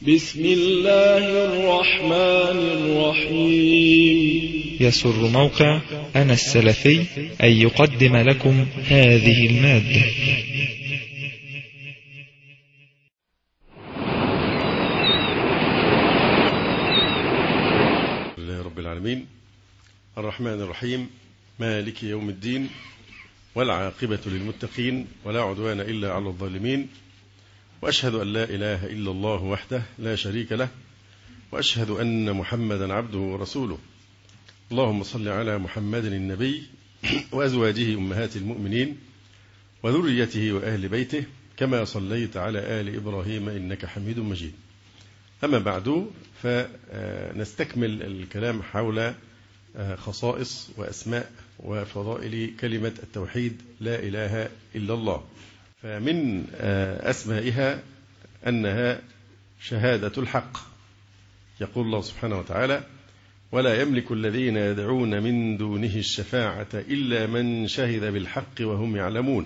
بسم الله الرحمن الرحيم. يسر موقع أنا السلفي أن يقدم لكم هذه المادة. لله رب العالمين الرحمن الرحيم مالك يوم الدين، والعاقبة للمتقين، ولا عدوان إلا على الظالمين، وأشهد أن لا إله إلا الله وحده لا شريك له، وأشهد أن محمدا عبده ورسوله. اللهم صل على محمد النبي وأزواجه أمهات المؤمنين وذريته وأهل بيته كما صليت على آل إبراهيم إنك حميد مجيد. أما بعد، فنستكمل الكلام حول خصائص وأسماء وفضائل كلمة التوحيد لا إله إلا الله. فمن أسمائها أنها شهادة الحق. يقول الله سبحانه وتعالى: ولا يملك الذين يدعون من دونه الشفاعة إلا من شهد بالحق وهم يعلمون.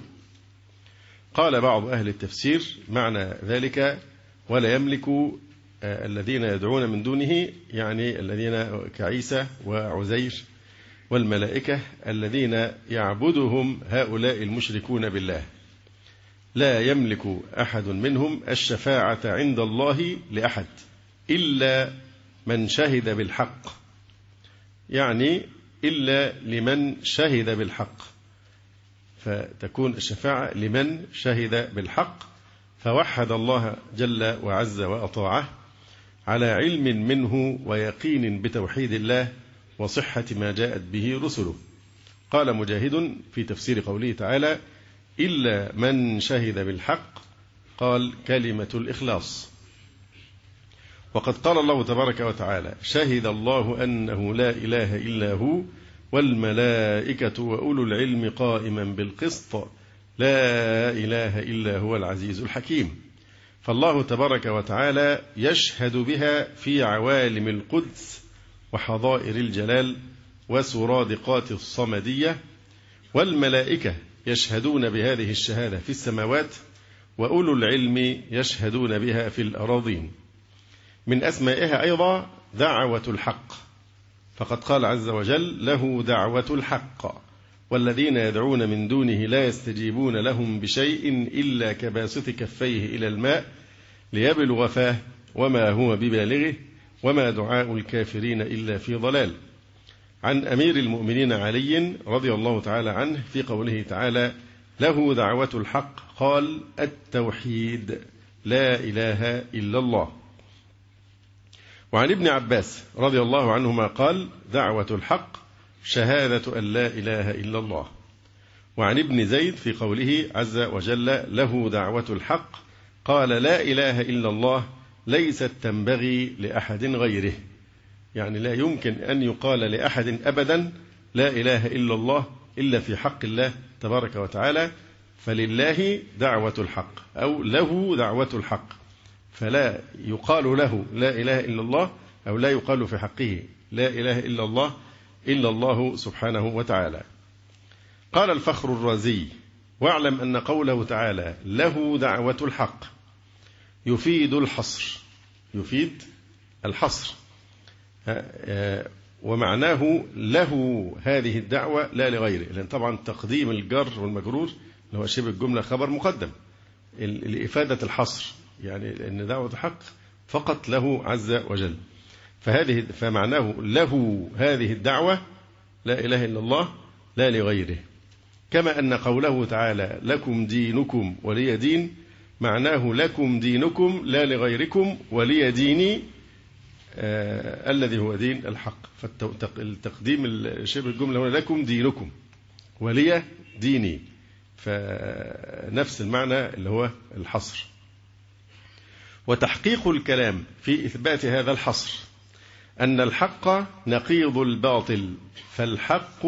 قال بعض أهل التفسير معنى ذلك ولا يملك الذين يدعون من دونه، يعني الذين كعيسى وعزير والملائكة الذين يعبدهم هؤلاء المشركون بالله. لا يملك أحد منهم الشفاعة عند الله لأحد إلا من شهد بالحق، يعني إلا لمن شهد بالحق، فتكون الشفاعة لمن شهد بالحق فوحد الله جل وعز وأطاعه على علم منه ويقين بتوحيد الله وصحة ما جاءت به رسله. قال مجاهد في تفسير قوله تعالى: إلا من شهد بالحق، قال كلمة الإخلاص. وقد قال الله تبارك وتعالى: شهد الله أنه لا إله إلا هو والملائكة وأولو العلم قائما بالقسط لا إله إلا هو العزيز الحكيم. فالله تبارك وتعالى يشهد بها في عوالم القدس وحظائر الجلال وسرادقات الصمدية، والملائكة يشهدون بهذه الشهادة في السماوات، وأولو العلم يشهدون بها في الأراضين. من أسمائها أيضا دعوة الحق، فقد قال عز وجل: له دعوة الحق والذين يدعون من دونه لا يستجيبون لهم بشيء إلا كباسط كفيه إلى الماء ليبلغ فاه وما هو ببالغه وما دعاء الكافرين إلا في ضلال. عن أمير المؤمنين علي رضي الله تعالى عنه في قوله تعالى: له دعوة الحق، قال: التوحيد لا إله إلا الله. وعن ابن عباس رضي الله عنهما قال: دعوة الحق شهادة أن لا إله إلا الله. وعن ابن زيد في قوله عز وجل: له دعوة الحق، قال: لا إله إلا الله ليست تنبغي لأحد غيره، يعني لا يمكن أن يقال لأحد أبدا لا إله إلا الله إلا في حق الله تبارك وتعالى، فلله دعوة الحق أو له دعوة الحق، فلا يقال له لا إله إلا الله أو لا يقال في حقه لا إله إلا الله إلا الله سبحانه وتعالى. قال الفخر الرازي: واعلم أن قوله تعالى له دعوة الحق يفيد الحصر، يفيد الحصر، ومعناه له هذه الدعوة لا لغيره، لأن طبعا تقديم الجر والمجرور اللي هو شبه الجملة خبر مقدم لإفادة الحصر، يعني أن دعوة الحق فقط له عز وجل، فمعناه له هذه الدعوة لا إله إلا الله لا لغيره. كما أن قوله تعالى لكم دينكم ولي دين، معناه لكم دينكم لا لغيركم ولي ديني الذي هو دين الحق. فالتقديم شبه الجملة هنا لكم دينكم ولي ديني، فنفس المعنى اللي هو الحصر. وتحقيق الكلام في إثبات هذا الحصر أن الحق نقيض الباطل، فالحق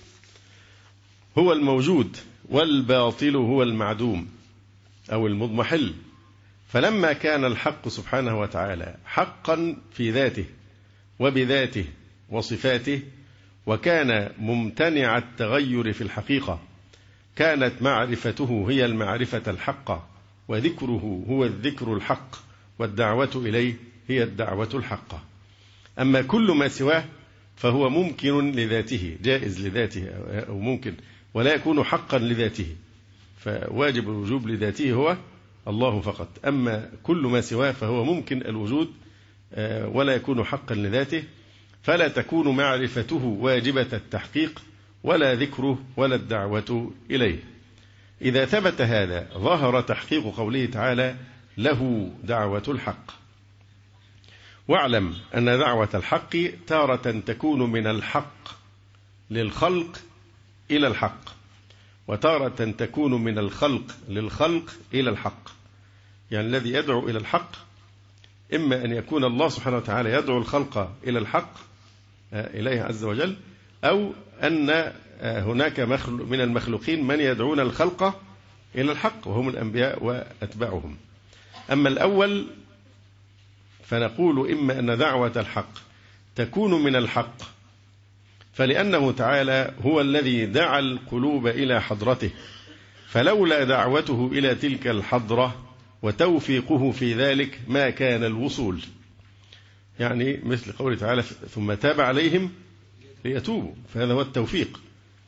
هو الموجود والباطل هو المعدوم أو المضمحل. فلما كان الحق سبحانه وتعالى حقا في ذاته وبذاته وصفاته، وكان ممتنع التغير في الحقيقة، كانت معرفته هي المعرفة الحقة، وذكره هو الذكر الحق، والدعوة إليه هي الدعوة الحقة. أما كل ما سواه فهو ممكن لذاته، جائز لذاته أو ممكن، ولا يكون حقا لذاته، فواجب الوجوب لذاته هو الله فقط. أما كل ما سواه فهو ممكن الوجود ولا يكون حقا لذاته، فلا تكون معرفته واجبة التحقيق ولا ذكره ولا الدعوة إليه. إذا ثبت هذا ظهر تحقيق قوله تعالى له دعوة الحق. واعلم أن دعوة الحق تارة تكون من الحق للخلق إلى الحق، وتارة تكون من الخلق للخلق إلى الحق. يعني الذي يدعو إلى الحق إما أن يكون الله سبحانه وتعالى يدعو الخلق إلى الحق إليه عز وجل، أو أن هناك من المخلوقين من يدعون الخلق إلى الحق وهم الأنبياء وأتباعهم. أما الأول فنقول إما أن دعوة الحق تكون من الحق، فلأنه تعالى هو الذي دعا القلوب إلى حضرته، فلولا دعوته إلى تلك الحضرة وتوفيقه في ذلك ما كان الوصول. يعني مثل قوله تعالى ثم تاب عليهم ليتوبوا، فهذا هو التوفيق.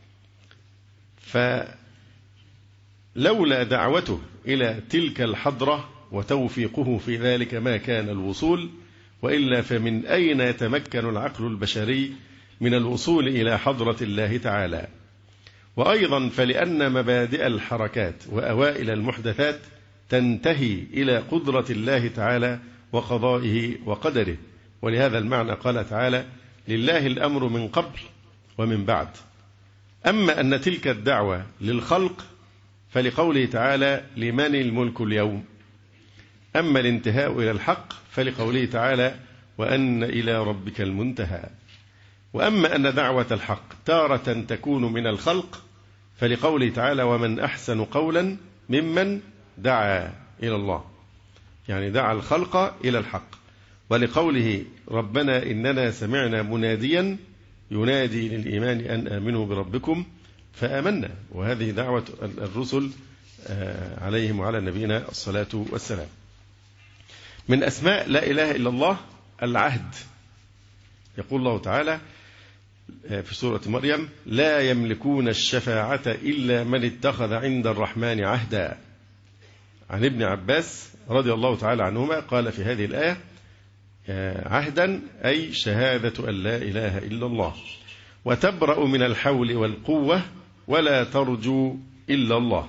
فلولا دعوته إلى تلك الحضرة وتوفيقه في ذلك ما كان الوصول، وإلا فمن أين يتمكن العقل البشري من الوصول إلى حضرة الله تعالى؟ وأيضا فلأن مبادئ الحركات وأوائل المحدثات تنتهي إلى قدرة الله تعالى وقضائه وقدره، ولهذا المعنى قال تعالى لله الأمر من قبل ومن بعد. أما أن تلك الدعوة للخلق فلقوله تعالى لمن الملك اليوم. أما الانتهاء إلى الحق فلقوله تعالى وأن إلى ربك المنتهى. وأما أن دعوة الحق تارة تكون من الخلق فلقوله تعالى ومن أحسن قولا ممن دعا إلى الله، يعني دعا الخلق إلى الحق. ولقوله ربنا إننا سمعنا مناديا ينادي للإيمان أن آمنوا بربكم فآمنا، وهذه دعوة الرسل عليهم وعلى نبينا الصلاة والسلام. من أسماء لا إله إلا الله العهد. يقول الله تعالى في سورة مريم لا يملكون الشفاعة إلا من اتخذ عند الرحمن عهدا. عن ابن عباس رضي الله تعالى عنهما قال في هذه الآية عهدا أي شهادة أن لا إله إلا الله، وتبرأ من الحول والقوة ولا ترجو إلا الله.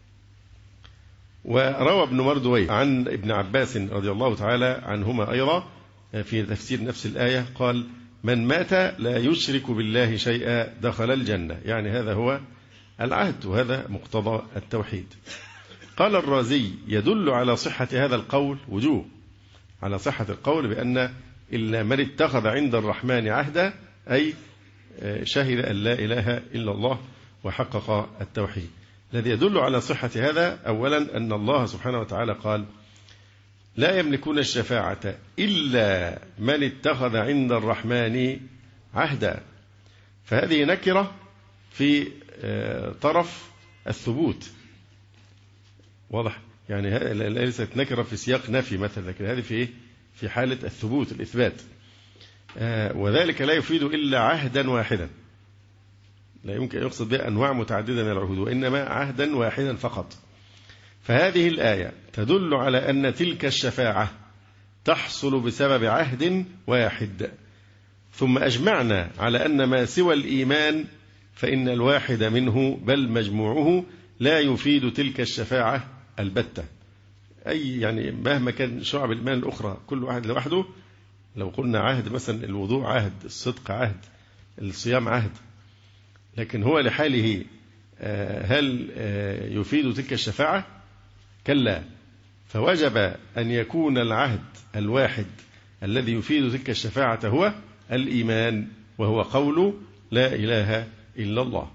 وروى ابن مردويه عن ابن عباس رضي الله تعالى عنهما أيضا في تفسير نفس الآية قال من مات لا يشرك بالله شيئا دخل الجنة، يعني هذا هو العهد وهذا مقتضى التوحيد. قال الرازي يدل على صحة هذا القول وجوه، على صحة القول بأن إلا من اتخذ عند الرحمن عهدا أي شهد أن لا إله إلا الله وحقق التوحيد. الذي يدل على صحة هذا أولا أن الله سبحانه وتعالى قال لا يملكون الشفاعة إلا من اتخذ عند الرحمن عهدا، فهذه نكرة في طرف الثبوت، واضح؟ يعني ليست نكرة في سياق نفي مثلا، لكن هذه في في حالة الثبوت الإثبات. وذلك لا يفيد إلا عهدا واحدا، لا يمكن أن يقصد بها أنواع متعددة من العهود، وإنما عهدا واحدا فقط. فهذه الآية تدل على أن تلك الشفاعة تحصل بسبب عهد واحد. ثم أجمعنا على أن ما سوى الإيمان فإن الواحد منه بل مجموعه لا يفيد تلك الشفاعة البتة. أي يعني مهما كان شعب الإيمان الأخرى كل واحد لوحده، لو قلنا عهد مثلا الوضوء عهد، الصدق عهد، الصيام عهد، لكن هو لحاله هل يفيد تلك الشفاعة؟ كلا. فوجب أن يكون العهد الواحد الذي يفيد تلك الشفاعة هو الإيمان، وهو قول لا إله إلا الله.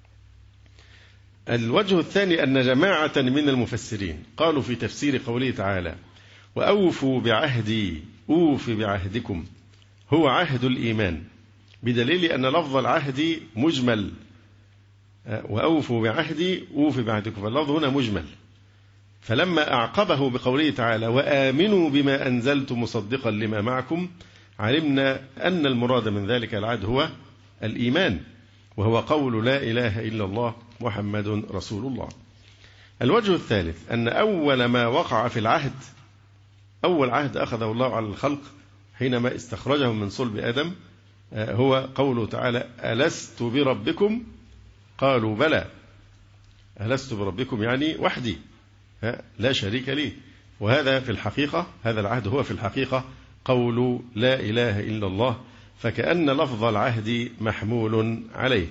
الوجه الثاني أن جماعة من المفسرين قالوا في تفسير قوله تعالى وأوفوا بعهدي أوف بعهدكم هو عهد الإيمان، بدليل أن لفظ العهد مجمل، وأوفوا بعهدي أوف بعهدكم، فاللفظ هنا مجمل، فلما أعقبه بقوله تعالى وآمنوا بما أنزلت مصدقا لما معكم علمنا أن المراد من ذلك العهد هو الإيمان، وهو قول لا إله إلا الله محمد رسول الله. الوجه الثالث أن أول ما وقع في العهد، أول عهد أخذه الله على الخلق حينما استخرجهم من صلب آدم، هو قوله تعالى ألست بربكم قالوا بلى. ألست بربكم يعني وحدي لا شريك لي. وهذا في الحقيقة، هذا العهد هو في الحقيقة قول لا إله إلا الله، فكأن لفظ العهد محمول عليه.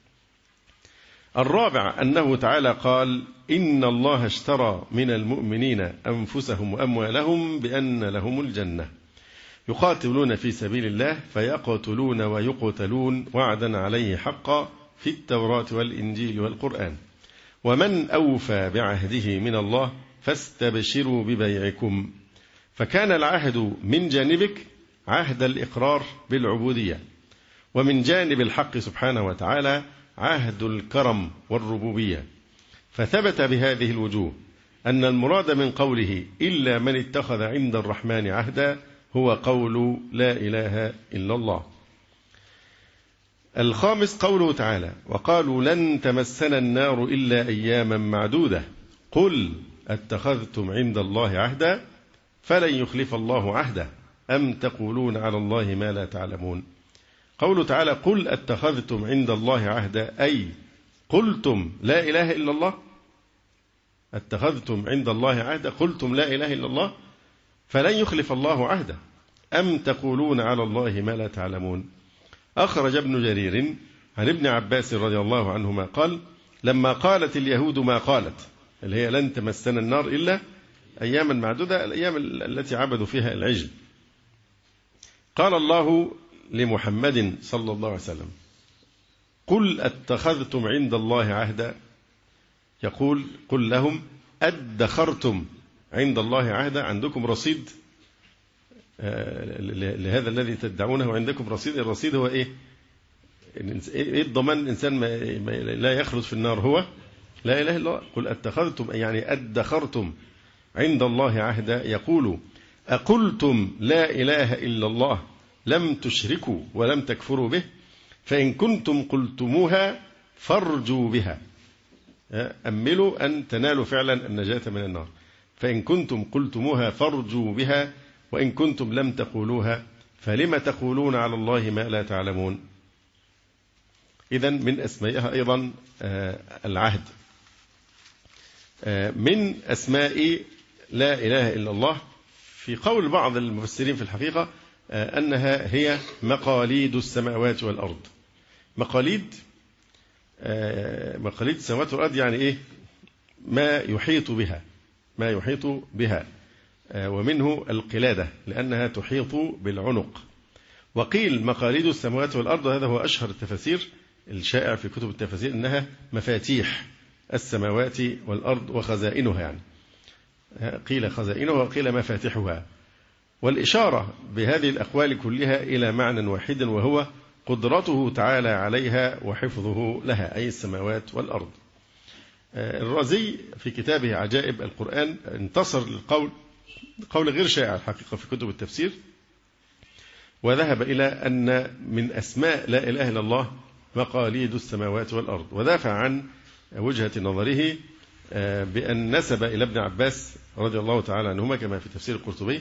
الرابع أنه تعالى قال إن الله اشترى من المؤمنين أنفسهم وأموالهم بأن لهم الجنة يقاتلون في سبيل الله فيقتلون ويقتلون وعدا عليه حقا في التوراة والإنجيل والقرآن ومن أوفى بعهده من الله فاستبشروا ببيعكم. فكان العهد من جانبك عهد الإقرار بالعبودية، ومن جانب الحق سبحانه وتعالى عهد الكرم والربوبية. فثبت بهذه الوجوه أن المراد من قوله إلا من اتخذ عند الرحمن عهدا هو قول لا إله إلا الله. الخامس قوله تعالى وقالوا لن تمسنا النار إلا أياما معدودة قل اتخذتم عند الله عهدا فلن يخلف الله عهده أم تقولون على الله ما لا تعلمون. قوله تعالى قل اتخذتم عند الله عهدا أي قلتم لا إله إلا الله، اتخذتم عند الله عهدا قلتم لا إله إلا الله فلن يخلف الله عهده أم تقولون على الله ما لا تعلمون. أخرج ابن جرير عن ابن عباس رضي الله عنهما قال لما قالت اليهود ما قالت، اللي هي لن تمسنا النار إلا أياما معدودة، الأيام التي عبدوا فيها العجل، قال الله لمحمد صلى الله عليه وسلم قل اتخذتم عند الله عهدا، يقول قل لهم أدخرتم عند الله عهدا، عندكم رصيد لهذا الذي تدعونه عندكم رصيد. الرصيد هو إيه الضمان الإنسان ما لا يخلد في النار هو لا إله إلا الله. قل اتخذتم يعني أدخرتم عند الله عهدا، يقول أقلتم لا إله إلا الله لم تشركوا ولم تكفروا به فإن كنتم قلتموها فارجوا بها، أملوا أن تنالوا فعلا النجاة من النار، فإن كنتم قلتموها فارجوا بها وإن كنتم لم تقولوها فلم تقولون على الله ما لا تعلمون. إذن من أسمائها أيضا العهد. من أسماء لا إله إلا الله في قول بعض المفسرين في الحقيقة أنها هي مقاليد السماوات والأرض. مقاليد السماوات والأرض يعني إيه؟ ما يحيط بها، ما يحيط بها، ومنه القلادة لأنها تحيط بالعنق. وقيل مقاليد السماوات والأرض، هذا هو أشهر التفاسير الشائع في كتب التفاسير، إنها مفاتيح السماوات والأرض وخزائنها، يعني قيل خزائنها وقيل مفاتيحها. والإشارة بهذه الأقوال كلها إلى معنى واحد وهو قدرته تعالى عليها وحفظه لها، أي السماوات والأرض. الرازي في كتابه عجائب القرآن انتصر للقول قول غير شائع الحقيقة في كتب التفسير، وذهب إلى أن من أسماء لا إله إلا الله مقاليد السماوات والأرض، ودافع عن وجهة نظره بأن نسب إلى ابن عباس رضي الله تعالى عنهما كما في تفسير القرطبي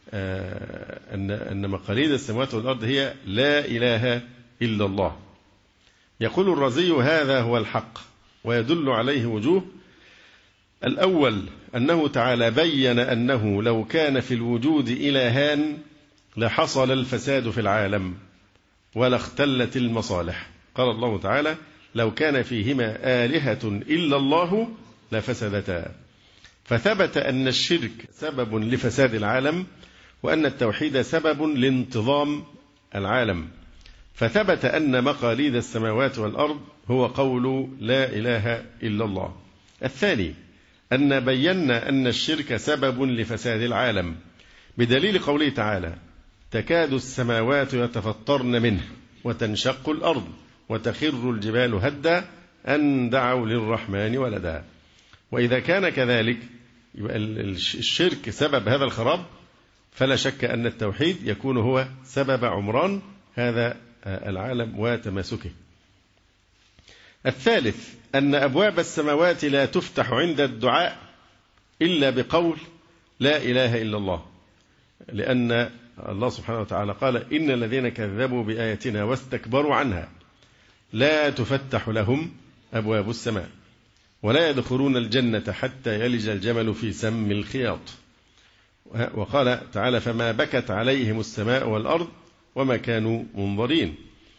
أن مقاليد السماوات والأرض هي لا إله إلا الله. يقول الرازي هذا هو الحق ويدل عليه وجوه. الأول أنه تعالى بين أنه لو كان في الوجود إلهان لحصل الفساد في العالم ولا اختلت المصالح. قال الله تعالى لو كان فيهما آلهة إلا الله لفسدتا. فثبت أن الشرك سبب لفساد العالم وأن التوحيد سبب لانتظام العالم. فثبت أن مقاليد السماوات والأرض هو قول لا إله إلا الله. الثاني أن بينا أن الشرك سبب لفساد العالم بدليل قوله تعالى تكاد السماوات يتفطرن منه وتنشق الأرض وتخر الجبال هدا أن دعوا للرحمن ولدا. وإذا كان كذلك يبقى الشرك سبب هذا الخراب، فلا شك أن التوحيد يكون هو سبب عمران هذا العالم وتماسكه. الثالث أن أبواب السماوات لا تفتح عند الدعاء إلا بقول لا إله إلا الله، لأن الله سبحانه وتعالى قال إن الذين كذبوا بآياتنا واستكبروا عنها لا تفتح لهم أبواب السماء ولا يدخلون الجنة حتى يلج الجمل في سم الخياط. وقال تعالى فما بكت عليهم السماء والأرض وما كانوا منظرين.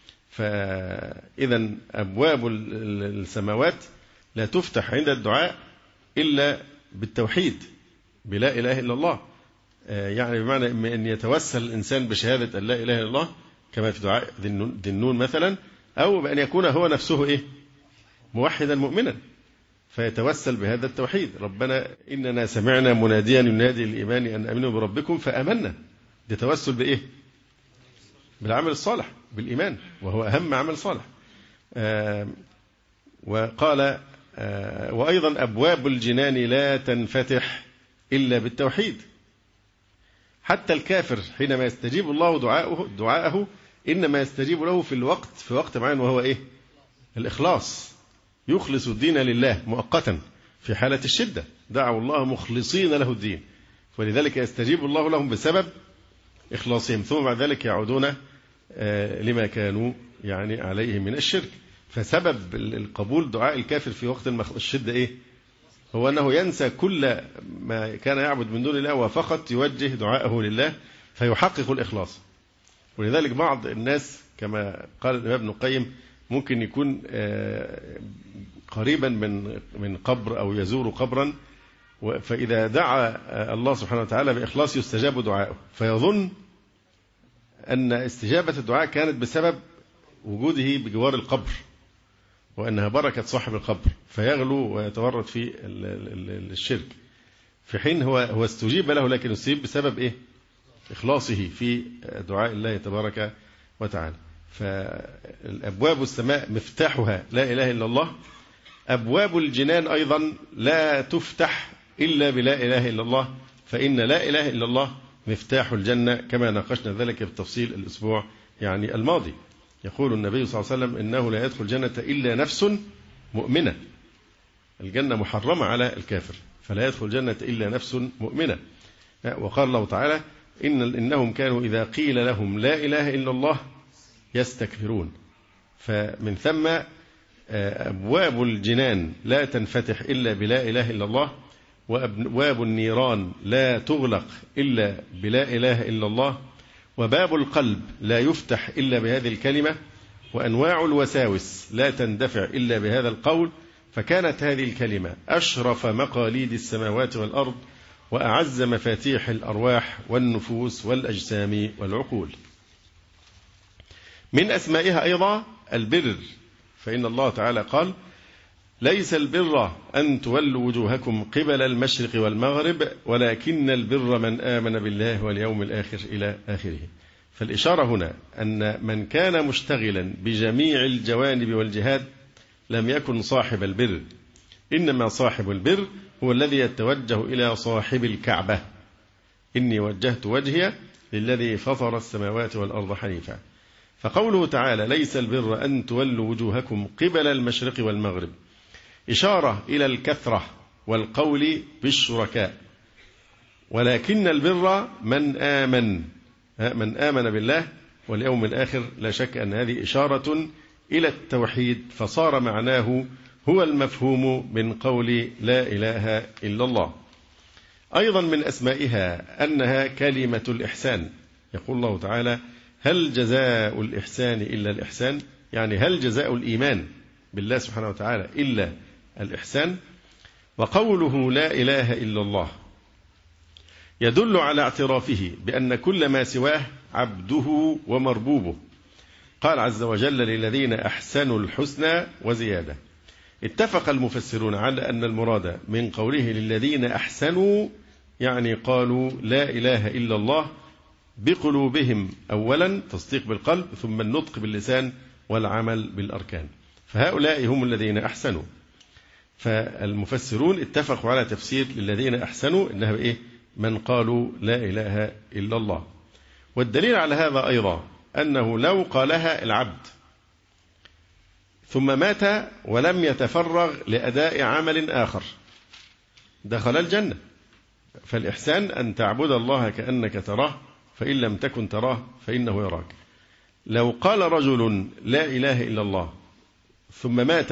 فإذا أبواب السماوات لا تفتح عند الدعاء إلا بالتوحيد بلا إله إلا الله، يعني بمعنى أن يتوسل الإنسان بشهادة أن لا إله إلا الله كما في دعاء ذي النون مثلا، أو بأن يكون هو نفسه موحدا مؤمنا فيتوسل بهذا التوحيد. ربنا إننا سمعنا مناديا ينادي للإيمان أن آمنوا بربكم فآمنا. ده توسل بالعمل الصالح بالإيمان، وهو أهم عمل صالح. وقال وأيضا أبواب الجنان لا تنفتح إلا بالتوحيد. حتى الكافر حينما يستجيب الله دعاءه إنما يستجيب له في وقت معين، وهو الإخلاص، يخلص الدين لله مؤقتا في حالة الشدة، دعوا الله مخلصين له الدين، ولذلك يستجيب الله لهم بسبب إخلاصهم، ثم بعد ذلك يعودون لما كانوا عليه من الشرك. فسبب القبول دعاء الكافر في وقت الشدة هو أنه ينسى كل ما كان يعبد من دون الله وفقط يوجه دعاءه لله فيحقق الإخلاص. ولذلك بعض الناس كما قال الإمام ابن القيم ممكن يكون قريبا من قبر أو يزور قبرا، فإذا دعا الله سبحانه وتعالى بإخلاص يستجاب دعاءه، فيظن أن استجابة الدعاء كانت بسبب وجوده بجوار القبر وأنها بركة صاحب القبر، فيغلو ويتورط في الشرك، في حين هو استجيب له، لكن استجيب بسبب إخلاصه في دعاء الله تبارك وتعالى. فالأبواب السماء مفتاحها لا إله إلا الله. أبواب الجنان أيضا لا تفتح إلا بلا إله إلا الله، فإن لا إله إلا الله مفتاح الجنة كما ناقشنا ذلك بالتفصيل الأسبوع الماضي. يقول النبي صلى الله عليه وسلم إنه لا يدخل الجنة إلا نفس مؤمنة. الجنة محرمة على الكافر، فلا يدخل الجنة إلا نفس مؤمنة. وقال الله تعالى إنهم كانوا إذا قيل لهم لا إله إلا الله يستكبرون. فمن ثم أبواب الجنان لا تنفتح إلا بلا إله إلا الله، وأبواب النيران لا تغلق إلا بلا إله إلا الله، وباب القلب لا يفتح إلا بهذه الكلمة، وأنواع الوساوس لا تندفع إلا بهذا القول. فكانت هذه الكلمة أشرف مقاليد السماوات والأرض وأعز مفاتيح الأرواح والنفوس والأجسام والعقول. من أسمائها أيضا البر، فإن الله تعالى قال ليس البر أن تولوا وجوهكم قبل المشرق والمغرب ولكن البر من آمن بالله واليوم الآخر إلى آخره. فالإشارة هنا أن من كان مشتغلا بجميع الجوانب والجهاد لم يكن صاحب البر، إنما صاحب البر هو الذي يتوجه إلى صاحب الكعبة، إني وجهت وجهي للذي فطر السماوات والأرض حنيفا. فقوله تعالى ليس البر أن تولوا وجوهكم قبل المشرق والمغرب إشارة إلى الكثرة والقول بالشركاء، ولكن البر من آمن بالله واليوم الآخر. لا شك أن هذه إشارة إلى التوحيد، فصار معناه هو المفهوم من قول لا إله إلا الله. أيضا من أسمائها أنها كلمة الإحسان. يقول الله تعالى هل جزاء الإحسان إلا الإحسان، يعني هل جزاء الإيمان بالله سبحانه وتعالى إلا الإحسان. وقوله لا إله إلا الله يدل على اعترافه بأن كل ما سواه عبده ومربوبه. قال عز وجل للذين أحسنوا الحسنى وزيادة. اتفق المفسرون على أن المراد من قوله للذين أحسنوا يعني قالوا لا إله إلا الله بقلوبهم أولا، تصديق بالقلب، ثم النطق باللسان والعمل بالأركان، فهؤلاء هم الذين أحسنوا. فالمفسرون اتفقوا على تفسير للذين أحسنوا إنها إيه؟ من قالوا لا إله إلا الله. والدليل على هذا أيضا أنه لو قالها العبد ثم مات ولم يتفرغ لأداء عمل آخر دخل الجنة. فالإحسان أن تعبد الله كأنك تراه فإن لم تكن تراه فإنه يراك. لو قال رجل لا إله إلا الله ثم مات،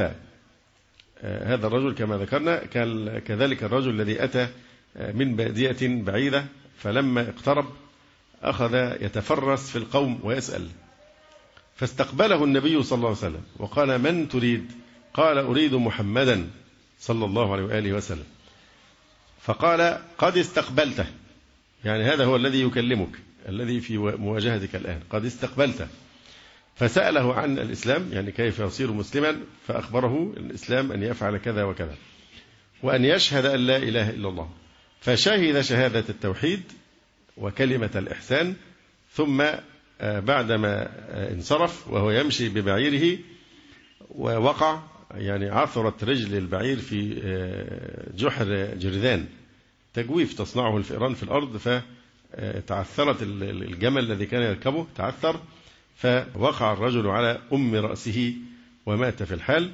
هذا الرجل كما ذكرنا كذلك الرجل الذي أتى من بادية بعيدة فلما اقترب أخذ يتفرس في القوم ويسأل، فاستقبله النبي صلى الله عليه وسلم وقال: من تريد؟ قال: أريد محمدا صلى الله عليه وآله وسلم. فقال: قد استقبلته، يعني هذا هو الذي يكلمك، الذي في مواجهتك الآن، قد استقبلته. فسأله عن الإسلام، يعني كيف يصير مسلما، فأخبره الإسلام أن يفعل كذا وكذا وأن يشهد أن لا إله إلا الله. فشهد شهادة التوحيد وكلمة الإحسان، ثم بعدما انصرف وهو يمشي ببعيره ووقع، يعني عثرت رجل البعير في جحر جرذان تجويف تصنعه الفئران في الأرض، فتعثرت الجمل الذي كان يركبه تعثر، فوقع الرجل على أم رأسه ومات في الحال.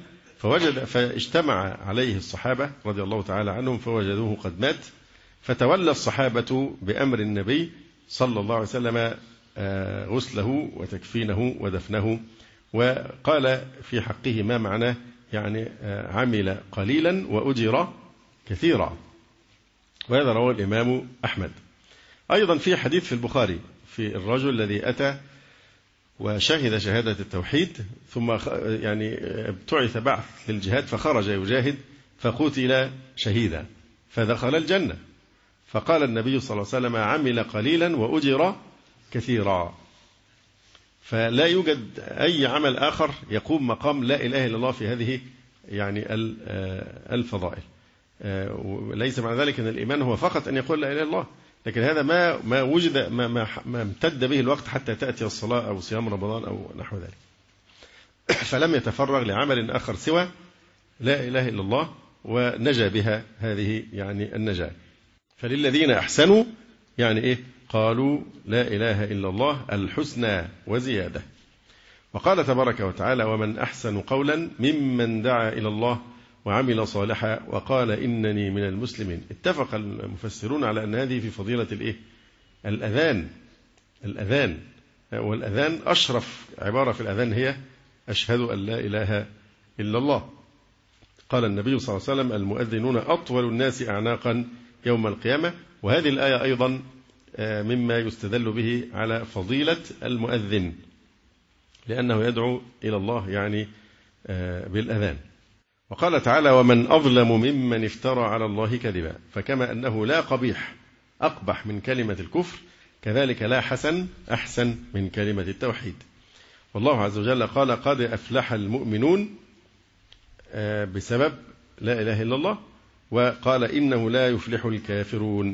فاجتمع عليه الصحابة رضي الله تعالى عنهم فوجدوه قد مات، فتولى الصحابة بأمر النبي صلى الله عليه وسلم غسله وتكفينه ودفنه، وقال في حقه ما معناه، يعني عمل قليلا وأجر كثيرا. وهذا رواه الإمام أحمد. أيضا في حديث في البخاري في الرجل الذي أتى وشهد شهادة التوحيد ثم يعني ابتعث بعث للجهاد فخرج يجاهد فقتل شهيدا فدخل الجنة. فقال النبي صلى الله عليه وسلم: عمل قليلا وأجر كثيرا. فلا يوجد أي عمل آخر يقوم مقام لا إله إلا الله في هذه يعني الفضائل. وليس مع ذلك أن الإيمان هو فقط أن يقول لا إله إلا الله، لكن هذا ما وجد ما امتد به الوقت حتى تأتي الصلاة أو صيام رمضان أو نحو ذلك. فلم يتفرغ لعمل آخر سوى لا إله إلا الله ونجا بها هذه يعني النجاة. فللذين أحسنوا يعني إيه؟ قالوا لا إله إلا الله الحسنى وزيادة. وقال تبارك وتعالى: ومن أحسن قولا ممن دعا إلى الله وعمل صالحا وقال إنني من المسلمين. اتفق المفسرون على أن هذه في فضيلة الإيه؟ الأذان. والأذان أشرف عبارة في الأذان هي أشهد أن لا إله إلا الله. قال النبي صلى الله عليه وسلم: المؤذنون أطول الناس أعناقا يوم القيامة. وهذه الآية أيضا مما يستدل به على فضيلة المؤذن، لأنه يدعو إلى الله يعني بالأذان. وقال تعالى: ومن أظلم ممن افترى على الله كذبا. فكما أنه لا قبيح أقبح من كلمة الكفر، كذلك لا حسن أحسن من كلمة التوحيد. والله عز وجل قال: قد أفلح المؤمنون بسبب لا إله إلا الله، وقال: إنه لا يفلح الكافرون.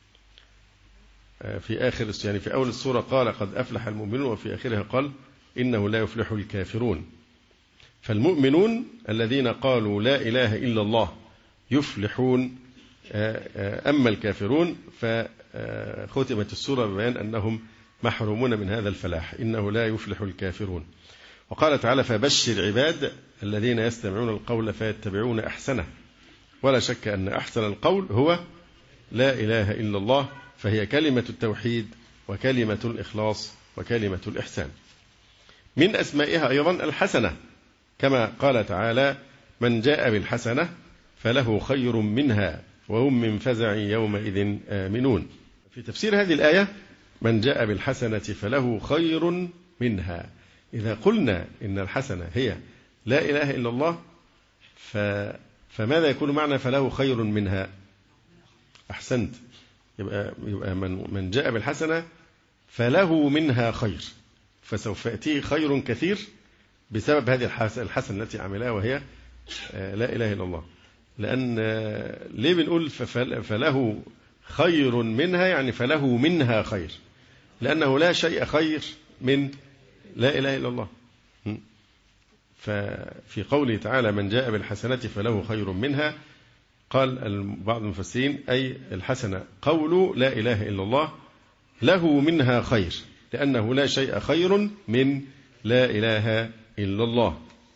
في آخر يعني في أول السورة قال: قد أفلح المؤمنون، وفي آخرها قال: إنه لا يفلح الكافرون. فالمؤمنون الذين قالوا لا إله إلا الله يفلحون، أما الكافرون فختمت السورة ببيان أنهم محرومون من هذا الفلاح، إنه لا يفلح الكافرون. وقال تعالى: فبشر عباد الذين يستمعون القول فيتبعون أحسنه. ولا شك أن أحسن القول هو لا إله إلا الله، فهي كلمة التوحيد وكلمة الإخلاص وكلمة الإحسان. من أسمائها أيضا الحسنة، كما قال تعالى: من جاء بالحسنة فله خير منها وهم من فزع يومئذ آمنون. في تفسير هذه الآية: من جاء بالحسنة فله خير منها. إذا قلنا إن الحسنة هي لا إله إلا الله، فماذا يكون معنى فله خير منها؟ أحسنت، يبقى من جاء بالحسنة فله منها خير، فسوف يأتيه خير كثير بسبب هذه الحسنة التي عملها وهي لا إله إلا الله. لأن ليه بنقول فله خير منها؟ يعني فله منها خير، لأنه لا شيء خير من لا إله إلا الله. ففي قوله تعالى من جاء بالحسنة فله خير منها، قال بعض المفسرين أي الحسنة قول لا إله إلا الله له منها خير، لأنه لا شيء خير من لا إله إلا الله.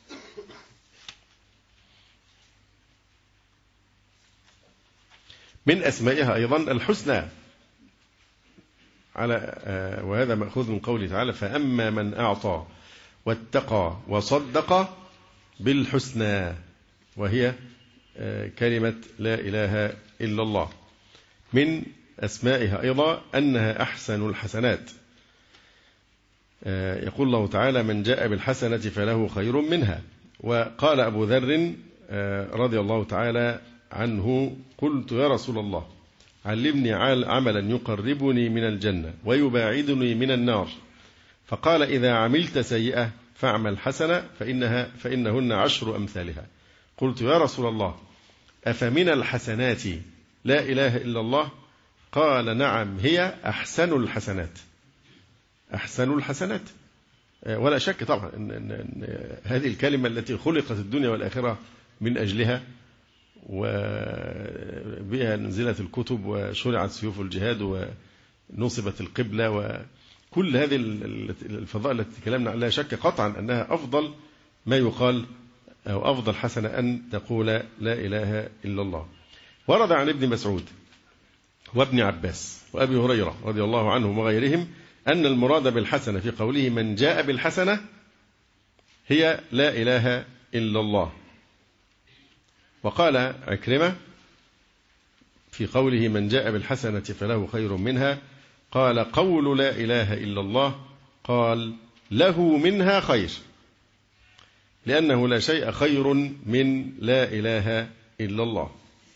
من أسمائها أيضا الحسنى، وهذا مأخوذ من قوله تعالى فأما من أعطى واتقى وصدق بالحسنى، وهي كلمة لا إله إلا الله. من أسمائها أيضا أنها أحسن الحسنات، يقول الله تعالى من جاء بالحسنة فله خير منها. وقال أبو ذر رضي الله تعالى عنه قلت يا رسول الله علمني عملا يقربني من الجنة ويباعدني من النار، فقال إذا عملت سيئة فاعمل حسنة فإنهن 10 أمثالها. قلت يا رسول الله أفمن الحسنات لا إله إلا الله؟ قال نعم هي أحسن الحسنات. أحسن الحسنات، ولا شك طبعا أن هذه الكلمة التي خلقت الدنيا والآخرة من أجلها وبها نزلت الكتب وشرعت سيوف الجهاد ونصبت القبلة وكل هذه الفضائل التي تكلمنا عنها، لا شك قطعا أنها أفضل ما يقال أو أفضل حسنة أن تقول لا إله إلا الله. ورد عن ابن مسعود وابن عباس وأبي هريرة رضي الله عنهم وغيرهم أن المراد بالحسنة في قوله من جاء بالحسنة هي لا إله إلا الله. وقال عكرمة في قوله من جاء بالحسنة فله خير منها قال قول لا إله إلا الله قال له منها خير، لأنه لا شيء خير من لا إله إلا الله.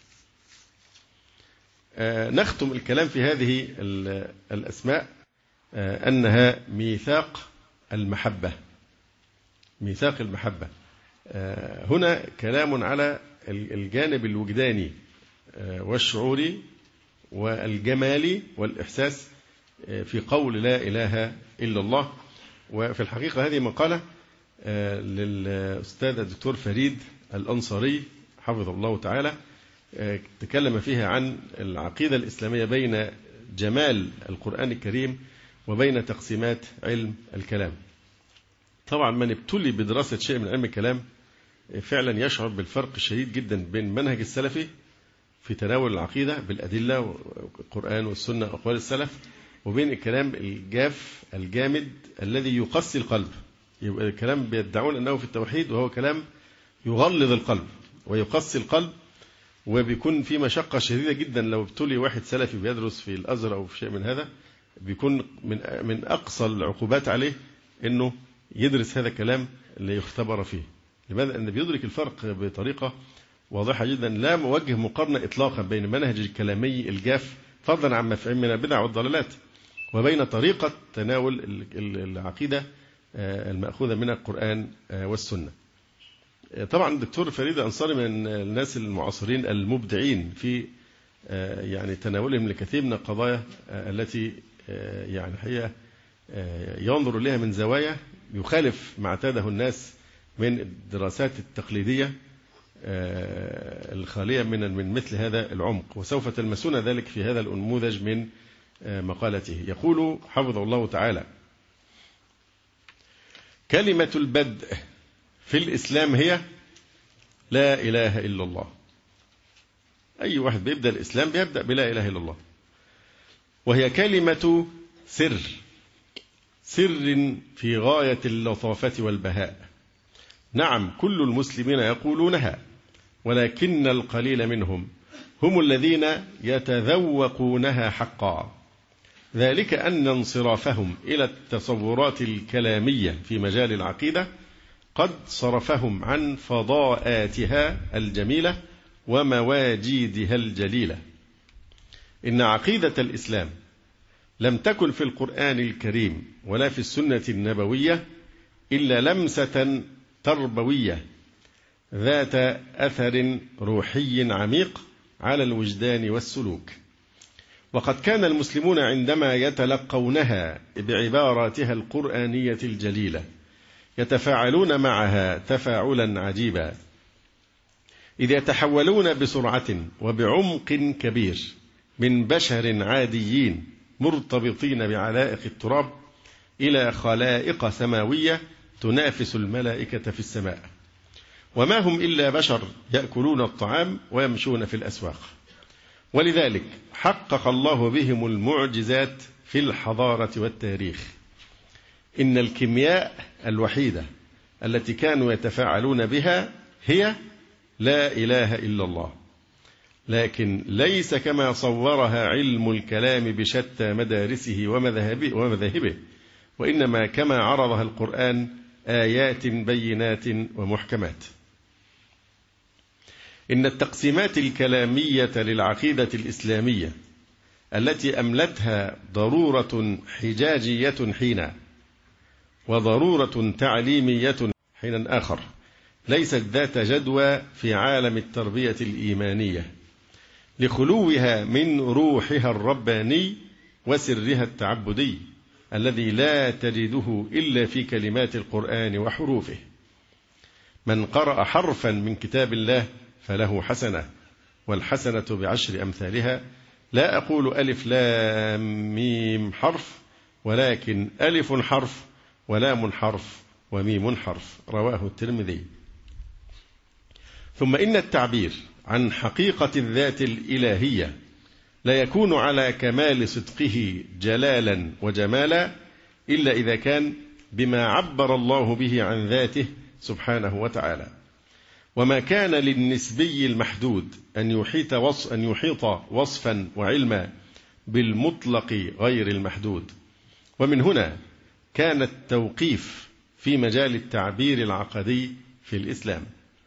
نختم الكلام في هذه الأسماء أنها ميثاق المحبة. ميثاق المحبة هنا كلام على الجانب الوجداني والشعوري والجمالي والإحساس في قول لا إله إلا الله. وفي الحقيقة هذه مقالة للأستاذ الدكتور فريد الأنصاري حفظه الله تعالى، تكلم فيها عن العقيدة الإسلامية بين جمال القرآن الكريم وبين تقسيمات علم الكلام. طبعا من ابتلي بدراسة شيء من علم الكلام فعلا يشعر بالفرق الشديد جدا بين منهج السلفي في تناول العقيدة بالأدلة والقرآن والسنة وأقوال السلف، وبين الكلام الجاف الجامد الذي يقسي القلب. يبقى الكلام بيدعون أنه في التوحيد وهو كلام يغلظ القلب ويقسي القلب، وبيكون في مشقة شديدة جدا لو ابتلي واحد سلفي بيدرس في الأزهر أو في شيء من هذا، بيكون من أقصى العقوبات عليه أنه يدرس هذا الكلام اللي يختبر فيه. لماذا؟ أنه بيدرك الفرق بطريقة واضحة جدا، لا موجه مقارنة إطلاقا بين منهج الكلامي الجاف فضلا عن مفاهيم من البدع والضلالات وبين طريقة تناول العقيدة المأخوذة من القرآن والسنة. طبعا الدكتور فريد الأنصاري من الناس المعاصرين المبدعين في يعني تناولهم لكثير من القضايا التي يعني هي ينظر لها من زوايا يخالف ما اعتاده الناس من الدراسات التقليدية الخالية من مثل هذا العمق، وسوف تلمسون ذلك في هذا النموذج من مقالته. يقول حفظه الله تعالى كلمة البدء في الإسلام هي لا إله إلا الله. أي واحد بيبدأ الإسلام بيبدأ بلا إله إلا الله، وهي كلمة سر في غاية اللطافة والبهاء. نعم كل المسلمين يقولونها، ولكن القليل منهم هم الذين يتذوقونها حقا، ذلك أن انصرافهم إلى التصورات الكلامية في مجال العقيدة قد صرفهم عن فضاءاتها الجميلة ومواجيدها الجليلة. إن عقيدة الإسلام لم تكن في القرآن الكريم ولا في السنة النبوية إلا لمسة تربوية ذات أثر روحي عميق على الوجدان والسلوك. وقد كان المسلمون عندما يتلقونها بعباراتها القرآنية الجليلة يتفاعلون معها تفاعلا عجيبا، إذ يتحولون بسرعة وبعمق كبير من بشر عاديين مرتبطين بعلائق التراب إلى خلائق سماوية تنافس الملائكة في السماء، وما هم إلا بشر يأكلون الطعام ويمشون في الأسواق. ولذلك حقق الله بهم المعجزات في الحضارة والتاريخ. إن الكيمياء الوحيدة التي كانوا يتفاعلون بها هي لا إله إلا الله، لكن ليس كما صورها علم الكلام بشتى مدارسه ومذاهبه، وإنما كما عرضها القرآن آيات بينات ومحكمات. إن التقسيمات الكلامية للعقيدة الإسلامية التي أملتها ضرورة حجاجية حينا وضرورة تعليمية حينا آخر ليست ذات جدوى في عالم التربية الإيمانية، لخلوها من روحها الرباني وسرها التعبدي الذي لا تجده إلا في كلمات القرآن وحروفه. من قرأ حرفا من كتاب الله فله حسنة، والحسنة بعشر أمثالها. لا أقول ألف لام ميم حرف، ولكن ألف حرف ولام حرف وميم حرف. رواه الترمذي. ثم إن التعبير عن حقيقة الذات الإلهية لا يكون على كمال صدقه جلالا وجمالا إلا إذا كان بما عبر الله به عن ذاته سبحانه وتعالى. وما كان للنسبي المحدود أن يحيط وصفا وعلما بالمطلق غير المحدود. ومن هنا كان التوقيف في مجال التعبير العقدي في الإسلام.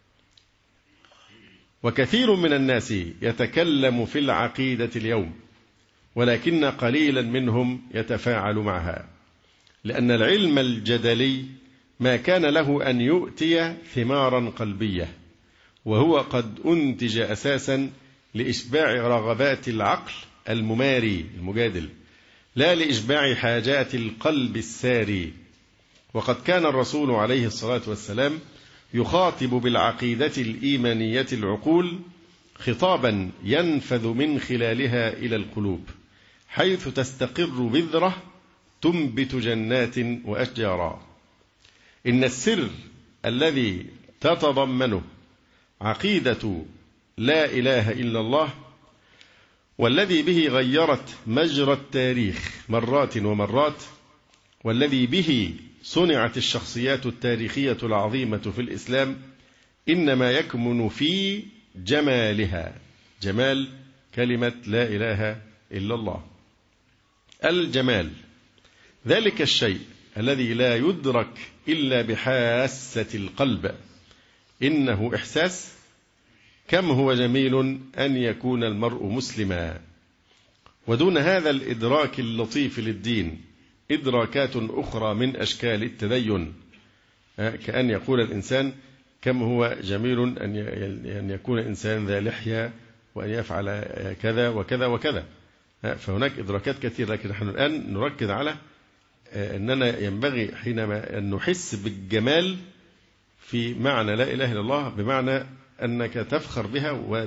وكثير من الناس يتكلم في العقيدة اليوم، ولكن قليلا منهم يتفاعل معها، لأن العلم الجدلي ما كان له أن يؤتي ثمارا قلبية، وهو قد أنتج أساسا لإشباع رغبات العقل المماري المجادل، لا لإشباع حاجات القلب الساري. وقد كان الرسول عليه الصلاة والسلام يخاطب بالعقيدة الإيمانية العقول خطابا ينفذ من خلالها إلى القلوب، حيث تستقر بذرة تنبت جنات وأشجارا. إن السر الذي تتضمنه عقيدة لا إله إلا الله، والذي به غيرت مجرى التاريخ مرات ومرات، والذي به صنعت الشخصيات التاريخية العظيمة في الإسلام، إنما يكمن في جمالها، جمال كلمة لا إله إلا الله. الجمال ذلك الشيء الذي لا يدرك إلا بحاسة القلب، إنه إحساس. كم هو جميل أن يكون المرء مسلما. ودون هذا الإدراك اللطيف للدين إدراكات أخرى من أشكال التدين، كأن يقول الإنسان كم هو جميل أن يكون إنسان ذا لحية وأن يفعل كذا وكذا وكذا. فهناك إدراكات كثيرة، لكن نحن الآن نركز على أننا ينبغي حينما أن نحس بالجمال في معنى لا إله إلا الله، بمعنى أنك تفخر بها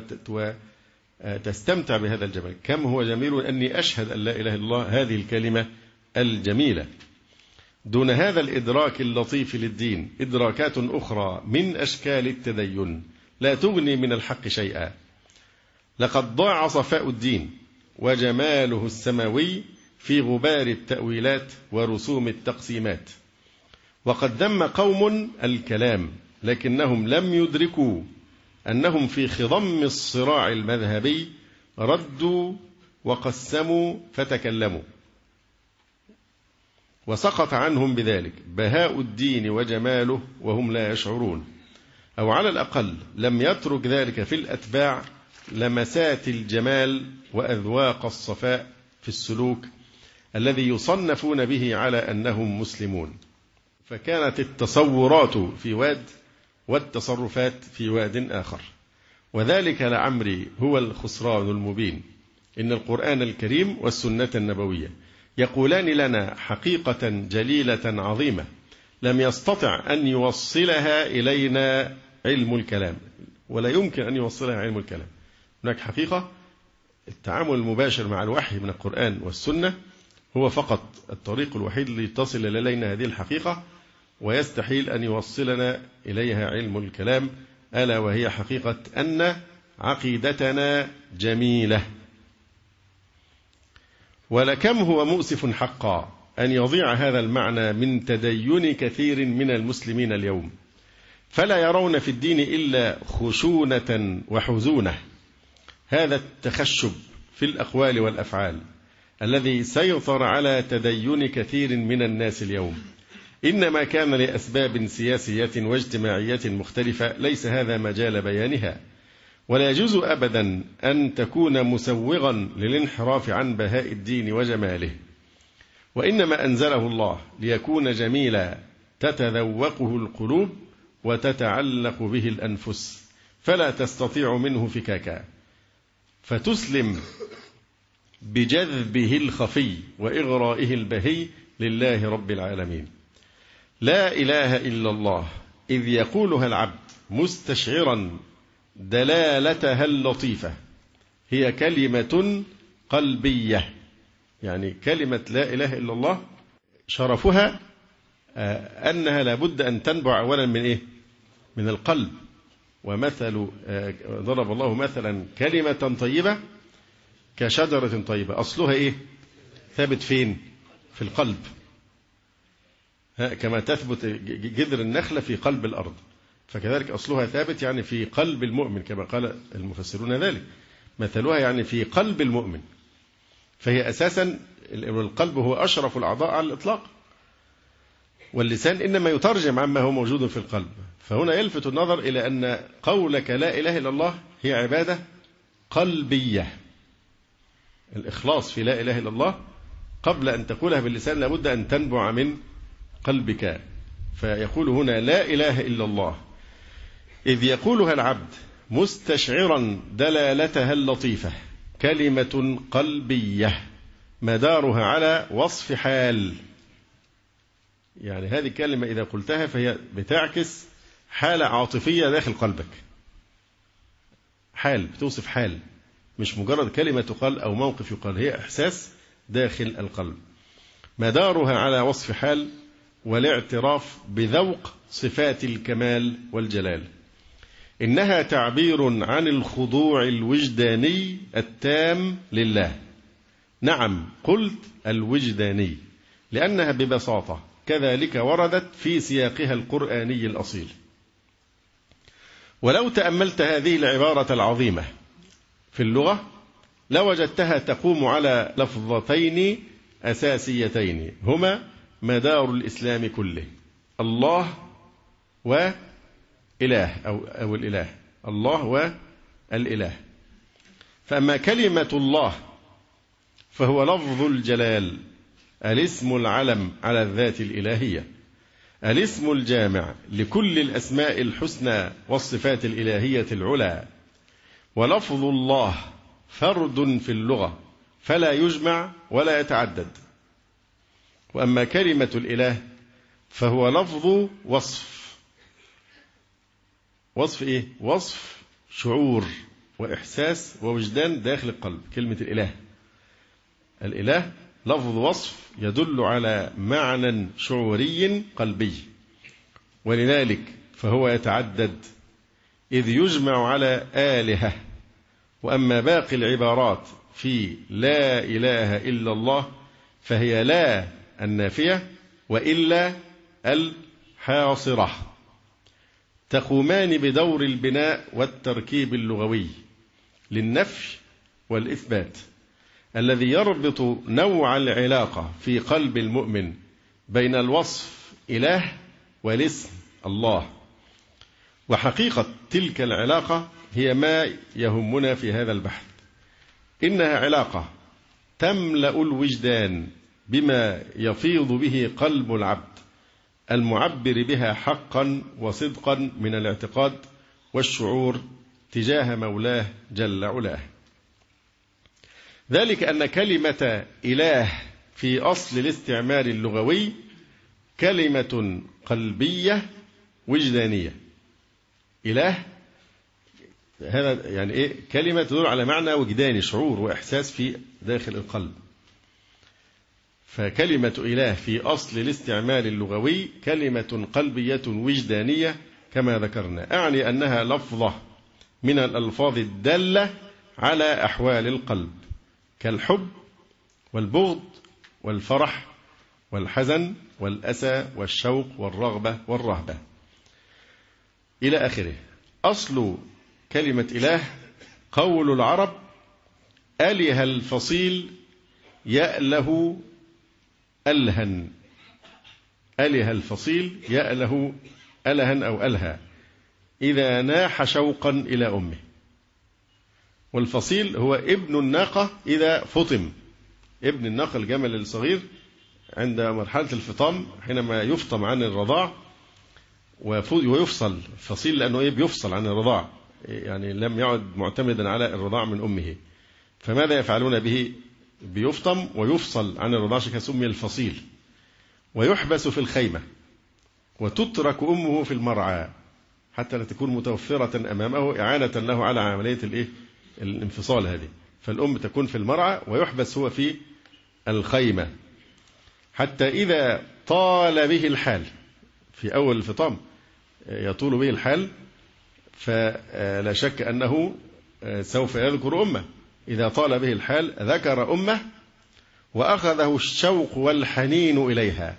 وتستمتع بهذا الجمال. كم هو جميل أني أشهد أن لا إله إلا الله، هذه الكلمة الجميلة. دون هذا الإدراك اللطيف للدين إدراكات أخرى من أشكال التدين لا تغني من الحق شيئا. لقد ضاع صفاء الدين وجماله السماوي في غبار التأويلات ورسوم التقسيمات. وقد ذم قوم الكلام، لكنهم لم يدركوا أنهم في خضم الصراع المذهبي ردوا وقسموا فتكلموا، وسقط عنهم بذلك بهاء الدين وجماله وهم لا يشعرون، أو على الأقل لم يترك ذلك في الأتباع لمسات الجمال وأذواق الصفاء في السلوك الذي يصنفون به على أنهم مسلمون. فكانت التصورات في واد والتصرفات في واد آخر، وذلك لعمري هو الخسران المبين. إن القرآن الكريم والسنة النبوية يقولان لنا حقيقة جليلة عظيمة لم يستطع أن يوصلها إلينا علم الكلام، ولا يمكن أن يوصلها علم الكلام. هناك حقيقة التعامل المباشر مع الوحي من القرآن والسنة هو فقط الطريق الوحيد لتصل إلينا هذه الحقيقة، ويستحيل أن يوصلنا إليها علم الكلام، ألا وهي حقيقة أن عقيدتنا جميلة. ولكم هو مؤسف حقا أن يضيع هذا المعنى من تدين كثير من المسلمين اليوم، فلا يرون في الدين إلا خشونة وحزونة. هذا التخشب في الأقوال والأفعال الذي سيطر على تدين كثير من الناس اليوم إنما كان لأسباب سياسية واجتماعية مختلفة، ليس هذا مجال بيانها، ولا يجوز أبدا أن تكون مسوغا للانحراف عن بهاء الدين وجماله، وإنما أنزله الله ليكون جميلا تتذوقه القلوب وتتعلق به الأنفس، فلا تستطيع منه فكاكا، فتسلم بجذبه الخفي وإغرائه البهي لله رب العالمين. لا إله إلا الله إذ يقولها العبد مستشعرا دلالتها اللطيفة هي كلمة قلبية. يعني كلمة لا إله إلا الله شرفها أنها لابد أن تنبع أولا من إيه؟ من القلب. ومثل ضرب الله مثلا كلمة طيبة كشجرة طيبة أصلها إيه؟ ثابت فين؟ في القلب، كما تثبت جذر النخلة في قلب الأرض، فكذلك أصلها ثابت يعني في قلب المؤمن، كما قال المفسرون ذلك، مثلها يعني في قلب المؤمن. فهي أساسا القلب هو أشرف الأعضاء على الإطلاق، واللسان إنما يترجم عما هو موجود في القلب. فهنا يلفت النظر إلى أن قولك لا إله إلا الله هي عبادة قلبية. الإخلاص في لا إله إلا الله قبل أن تقولها باللسان لابد أن تنبع من قلبك. فيقول هنا لا إله إلا الله إذ يقولها العبد مستشعرا دلالتها اللطيفة كلمة قلبية مدارها على وصف حال. يعني هذه الكلمة إذا قلتها فهي بتعكس حالة عاطفية داخل قلبك، حال بتوصف حال، مش مجرد كلمة تقال أو موقف يقال، هي إحساس داخل القلب مدارها على وصف حال والاعتراف بذوق صفات الكمال والجلال. إنها تعبير عن الخضوع الوجداني التام لله. نعم قلت الوجداني لأنها ببساطة كذلك وردت في سياقها القرآني الأصيل. ولو تأملت هذه العبارة العظيمة في اللغة لوجدتها تقوم على لفظتين أساسيتين هما مدار الإسلام كله: الله وإله أو الإله، الله والإله. فأما كلمة الله فهو لفظ الجلال، الاسم العلم على الذات الإلهية، الاسم الجامع لكل الأسماء الحسنى والصفات الإلهية العلى. ولفظ الله فرد في اللغة فلا يجمع ولا يتعدد. وأما كلمة الإله فهو لفظ وصف. وصف إيه؟ وصف شعور وإحساس ووجدان داخل القلب. كلمة الإله، الإله لفظ وصف يدل على معنى شعوري قلبي، ولذلك فهو يتعدد إذ يجمع على آلهة. وأما باقي العبارات في لا إله إلا الله فهي لا النافية وإلا الحاصرة، تقومان بدور البناء والتركيب اللغوي للنفي والإثبات الذي يربط نوع العلاقة في قلب المؤمن بين الوصف إله والاسم الله. وحقيقة تلك العلاقة هي ما يهمنا في هذا البحث. إنها علاقة تملأ الوجدان بما يفيض به قلب العبد المعبر بها حقا وصدقا من الاعتقاد والشعور تجاه مولاه جل علاه. ذلك أن كلمة إله في أصل الاستعمال اللغوي كلمة قلبية وجدانية. إله هذا يعني إيه؟ كلمة تدل على معنى وجداني، شعور وإحساس في داخل القلب. فكلمة إله في أصل الاستعمال اللغوي كلمة قلبية وجدانية كما ذكرنا، أعني أنها لفظة من الألفاظ الدالة على أحوال القلب كالحب والبغض والفرح والحزن والأسى والشوق والرغبة والرهبة إلى آخره. أصل كلمة إله قول العرب: أله الفصيل يأله ألها. أله الفصيل يأله ألها أو ألها إذا ناح شوقا إلى أمه. والفصيل هو ابن الناقة إذا فطم، ابن الناقة الجمل الصغير عند مرحلة الفطام حينما يفطم عن الرضاع ويفصل. فصيل لأنه بيفصل عن الرضاع، يعني لم يعد معتمدا على الرضاع من أمه، فماذا يفعلون به؟ بيفطم ويفصل عن الرضاع، عشان سمي الفصيل. ويحبس في الخيمة وتترك أمه في المرعى حتى لا تكون متوفرة أمامه إعانة له على عملية الانفصال هذه. فالأم تكون في المرعى ويحبس هو في الخيمة حتى إذا طال به الحال، في أول الفطام يطول به الحال، فلا شك أنه سوف يذكر أمه. إذا طال به الحال ذكر أمه وأخذه الشوق والحنين إليها.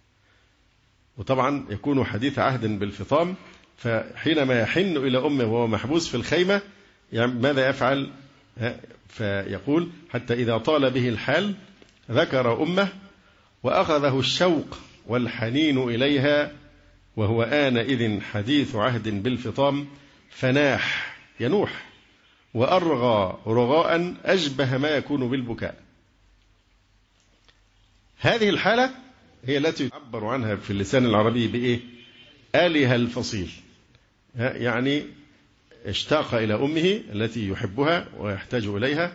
وطبعا يكون حديث عهد بالفطام، فحينما يحن إلى أمه وهو محبوس في الخيمة يعني ماذا يفعل؟ فيقول: حتى إذا طال به الحال ذكر أمه وأخذه الشوق والحنين إليها وهو آنئذ حديث عهد بالفطام، فناح ينوح وأرغى رغاء أشبه ما يكون بالبكاء. هذه الحالة هي التي يعبر عنها في اللسان العربي بإيه؟ آله الفصيل، يعني اشتاق إلى أمه التي يحبها ويحتاج إليها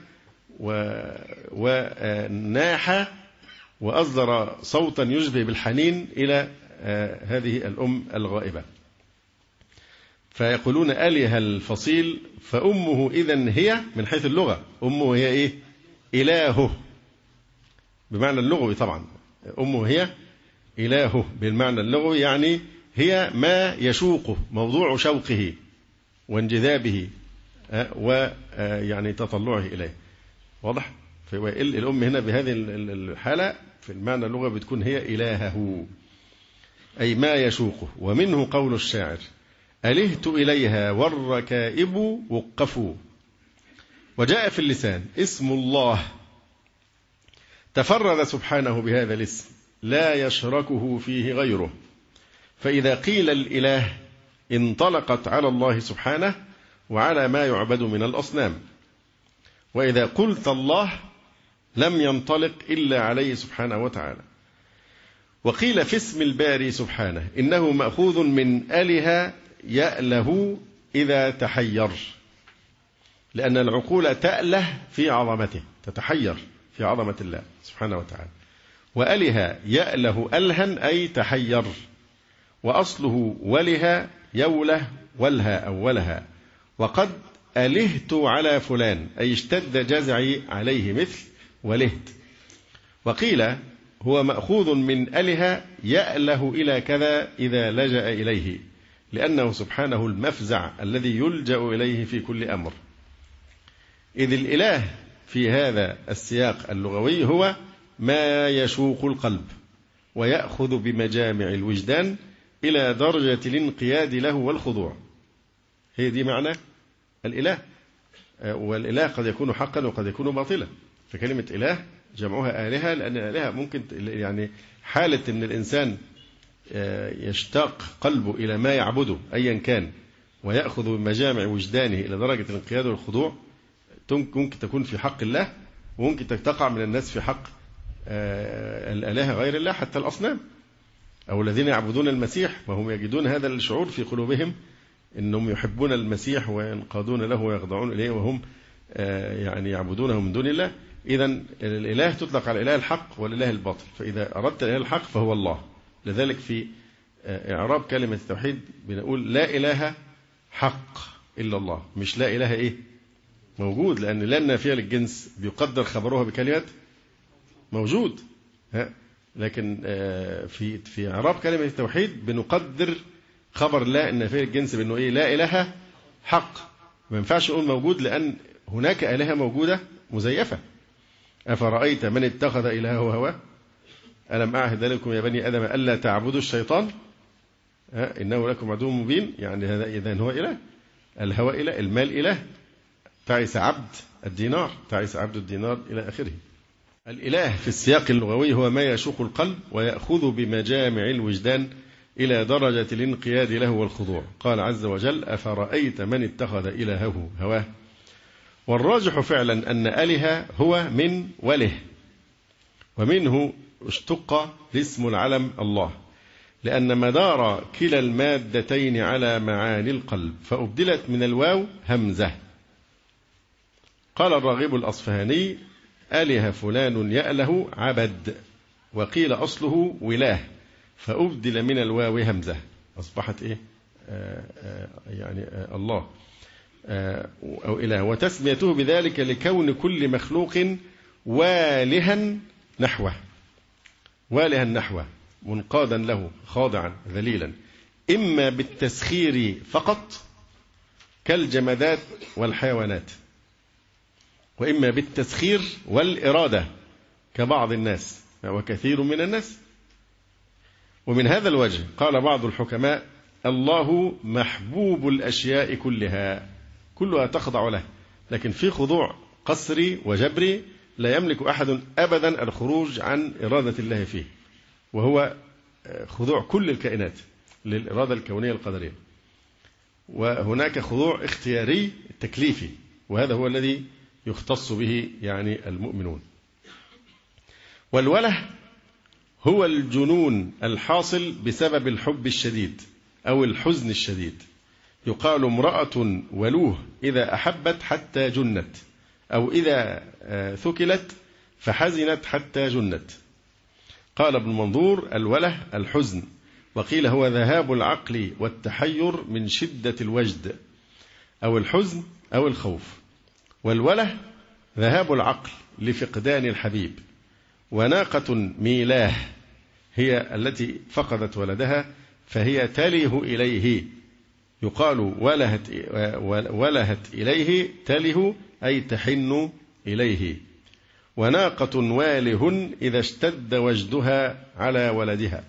وناح وأصدر صوتا يشبه بالحنين إلى هذه الأم الغائبة. فيقولون آله الفصيل، فأمه إذن هي من حيث اللغة أمه هي إيه؟ إلهه بمعنى اللغوي. طبعا أمه هي إلهه بالمعنى اللغوي، يعني هي ما يشوقه، موضوع شوقه وانجذابه ويعني تطلعه إليه. واضح؟ الأم هنا بهذه الحالة في المعنى اللغوي بتكون هي إلهه، أي ما يشوقه. ومنه قول الشاعر: ألهت إليها والركائب وقفوا. وجاء في اللسان اسم الله تفرد سبحانه بهذا الاسم لا يشركه فيه غيره، فإذا قيل الإله انطلقت على الله سبحانه وعلى ما يعبد من الأصنام، وإذا قلت الله لم ينطلق إلا عليه سبحانه وتعالى. وقيل في اسم الباري سبحانه إنه مأخوذ من أله يأله إذا تحير، لأن العقول تأله في عظمته، تتحير في عظمة الله سبحانه وتعالى. وأله يأله ألها أي تحير، وأصله وله يوله ولها أو ولها. وقد ألهت على فلان أي اشتد جزعي عليه مثل ولهت. وقيل هو مأخوذ من أله يأله إلى كذا إذا لجأ إليه، لأنه سبحانه المفزع الذي يلجأ إليه في كل أمر. إذ الإله في هذا السياق اللغوي هو ما يشوق القلب ويأخذ بمجامع الوجدان إلى درجة الانقياد له والخضوع. هي دي معنى الإله. والإله قد يكون حقا وقد يكون باطلا، فكلمة إله جمعها آلهة، لأن الآلهة ممكن يعني حالة أن الإنسان يشتاق قلبه إلى ما يعبده أيا كان ويأخذ بمجامع وجدانه إلى درجة الانقياد والخضوع، ممكن تكون في حق الله، وممكن تقع من الناس في حق الآلهة غير الله، حتى الأصنام أو الذين يعبدون المسيح وهم يجدون هذا الشعور في قلوبهم أنهم يحبون المسيح وينقادون له ويخضعون إليه وهم يعني يعبدونه من دون الله. إذن الإله تطلق على الإله الحق والإله الباطل، فإذا أردت الإله الحق فهو الله لذلك في إعراب كلمة التوحيد بنقول لا إله حق إلا الله، مش لا إله إيه موجود، لأن لا النافية للجنس بيقدر خبرها بكلمة موجود. لكن في إعراب كلمة التوحيد بنقدر خبر لا النافية للجنس بأنه إيه لا إله حق. ما ينفعش نقول موجود لأن هناك آلهة موجودة مزيفة. أفرأيت من اتخذ إلهه هواه ألم أعهد لكم يا بني آدم ألا تعبدوا الشيطان إنه لكم عدو مبين. يعني هذا إذن هو إله، الهوى إله، المال إله، تعس عبد الدينار، تعس عبد الدينار إلى آخره. الإله في السياق اللغوي هو ما يشوق القلب ويأخذ بمجامع الوجدان إلى درجة الانقياد له والخضوع. قال عز وجل أفرأيت من اتخذ إلهه هواه. والراجح فعلا أن أله هو من وله، ومنه اشتق اسم العلم الله، لأن مدار كلا المادتين على معاني القلب، فأبدلت من الواو همزة. قال الراغب الأصفهاني أله فلان يأله عبد، وقيل أصله ولاه فأبدل من الواو همزة أصبحت إيه يعني الله أو إله. وتسميته بذلك لكون كل مخلوق والها نحوه، والها نحوه منقادا له خاضعا ذليلا، إما بالتسخير فقط كالجمادات والحيوانات، وإما بالتسخير والإرادة كبعض الناس وكثير من الناس. ومن هذا الوجه قال بعض الحكماء الله محبوب الأشياء كلها تخضع له، لكن في خضوع قسري وجبري لا يملك أحد أبدا الخروج عن إرادة الله فيه، وهو خضوع كل الكائنات للإرادة الكونية القدرية. وهناك خضوع اختياري تكليفي، وهذا هو الذي يختص به يعني المؤمنون. والوله هو الجنون الحاصل بسبب الحب الشديد أو الحزن الشديد. يقال امرأة ولوه إذا أحبت حتى جنت، أو إذا ثكلت فحزنت حتى جنت. قال ابن منظور الوله الحزن، وقيل هو ذهاب العقل والتحير من شدة الوجد أو الحزن أو الخوف. والوله ذهاب العقل لفقدان الحبيب. وناقة ميلاه هي التي فقدت ولدها فهي تله إليه، يقال ولهت إليه تله أي تحن إليه. وناقة واله إذا اشتد وجدها على ولدها.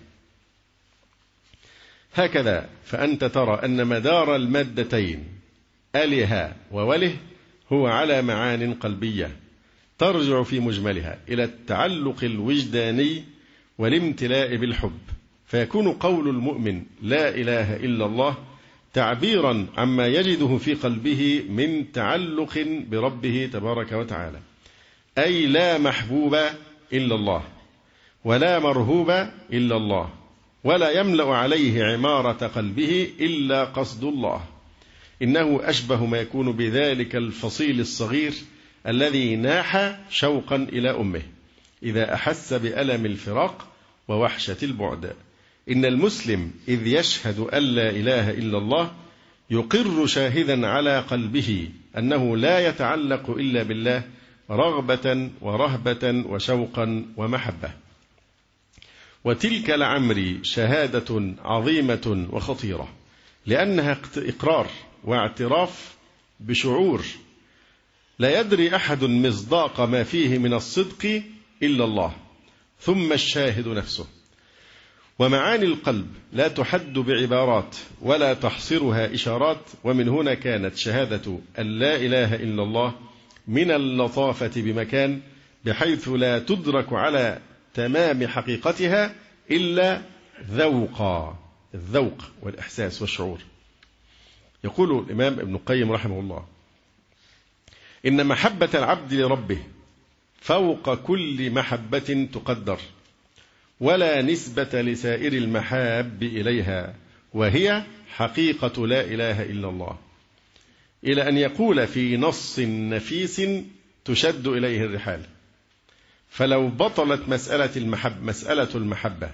هكذا فأنت ترى أن مدار المادتين أله ووله هو على معان قلبية ترجع في مجملها إلى التعلق الوجداني والامتلاء بالحب، فيكون قول المؤمن لا إله إلا الله تعبيرا عما يجده في قلبه من تعلق بربه تبارك وتعالى، أي لا محبوب إلا الله ولا مرهوب إلا الله، ولا يملأ عليه عمارة قلبه إلا قصد الله. إنه أشبه ما يكون بذلك الفصيل الصغير الذي ناح شوقا إلى أمه إذا أحس بألم الفراق ووحشة البعد. إن المسلم إذ يشهد أن لا إله إلا الله يقر شاهدا على قلبه أنه لا يتعلق إلا بالله رغبة ورهبة وشوقا ومحبة. وتلك لعمري شهادة عظيمة وخطيرة، لأنها إقرار واعتراف بشعور لا يدري أحد مصداق ما فيه من الصدق إلا الله ثم الشاهد نفسه. ومعاني القلب لا تحد بعبارات ولا تحصرها إشارات، ومن هنا كانت شهادة أن لا إله إلا الله من اللطافة بمكان بحيث لا تدرك على تمام حقيقتها إلا ذوقا، الذوق والإحساس والشعور. يقول الإمام ابن القيم رحمه الله إن محبة العبد لربه فوق كل محبة تقدر، ولا نسبة لسائر المحاب إليها، وهي حقيقة لا إله إلا الله، إلى أن يقول في نص نفيس تشد إليه الرحال. فلو بطلت مسألة المحبة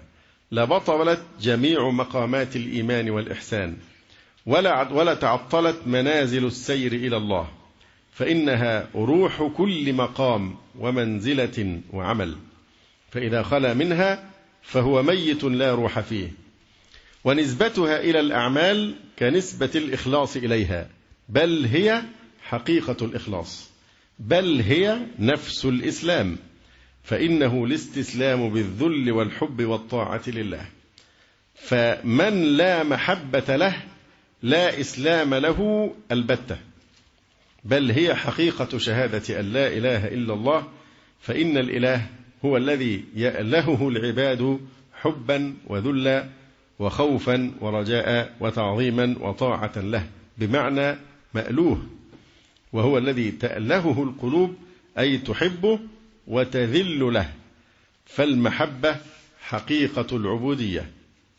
لبطلت جميع مقامات الإيمان والإحسان، ولا تعطلت منازل السير إلى الله، فإنها روح كل مقام ومنزلة وعمل، فإذا خلا منها فهو ميت لا روح فيه. ونسبتها إلى الأعمال كنسبة الإخلاص إليها، بل هي حقيقة الإخلاص، بل هي نفس الإسلام، فإنه الاستسلام بالذل والحب والطاعة لله. فمن لا محبة له لا إسلام له البتة، بل هي حقيقة شهادة أن لا إله إلا الله، فإن الإله هو الذي يألهه العباد حبا وذلا وخوفا ورجاء وتعظيما وطاعة له، بمعنى مألوه، وهو الذي تألهه القلوب أي تحبه وتذل له، فالمحبة حقيقة العبودية.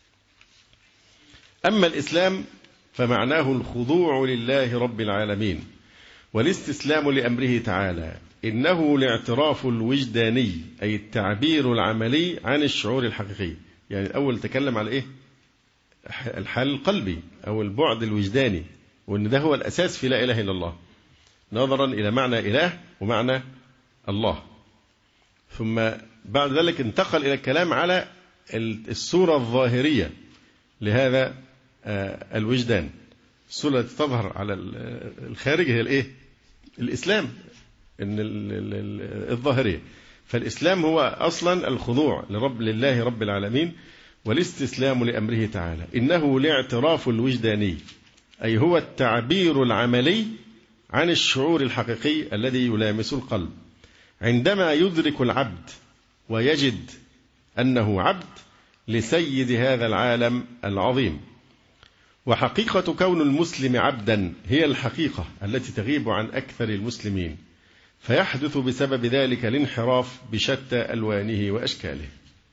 أما الإسلام فمعناه الخضوع لله رب العالمين والاستسلام لأمره تعالى، إنه الاعتراف الوجداني أي التعبير العملي عن الشعور الحقيقي. يعني الأول تكلم على إيه؟ الحال القلبي أو البعد الوجداني، وأن ده هو الأساس في لا إله إلا الله، نظرا إلى معنى إله ومعنى الله. ثم بعد ذلك انتقل إلى الكلام على الصورة الظاهرية لهذا الوجدان. الصورة التي تظهر على الخارج هي الإيه؟ الإسلام، إن الظاهرية. فالإسلام هو أصلا الخضوع لله رب العالمين والاستسلام لأمره تعالى، إنه الاعتراف الوجداني أي هو التعبير العملي عن الشعور الحقيقي الذي يلامس القلب، عندما يدرك العبد ويجد أنه عبد لسيد هذا العالم العظيم. وحقيقة كون المسلم عبدا هي الحقيقة التي تغيب عن أكثر المسلمين، فيحدث بسبب ذلك الانحراف بشتى ألوانه وأشكاله.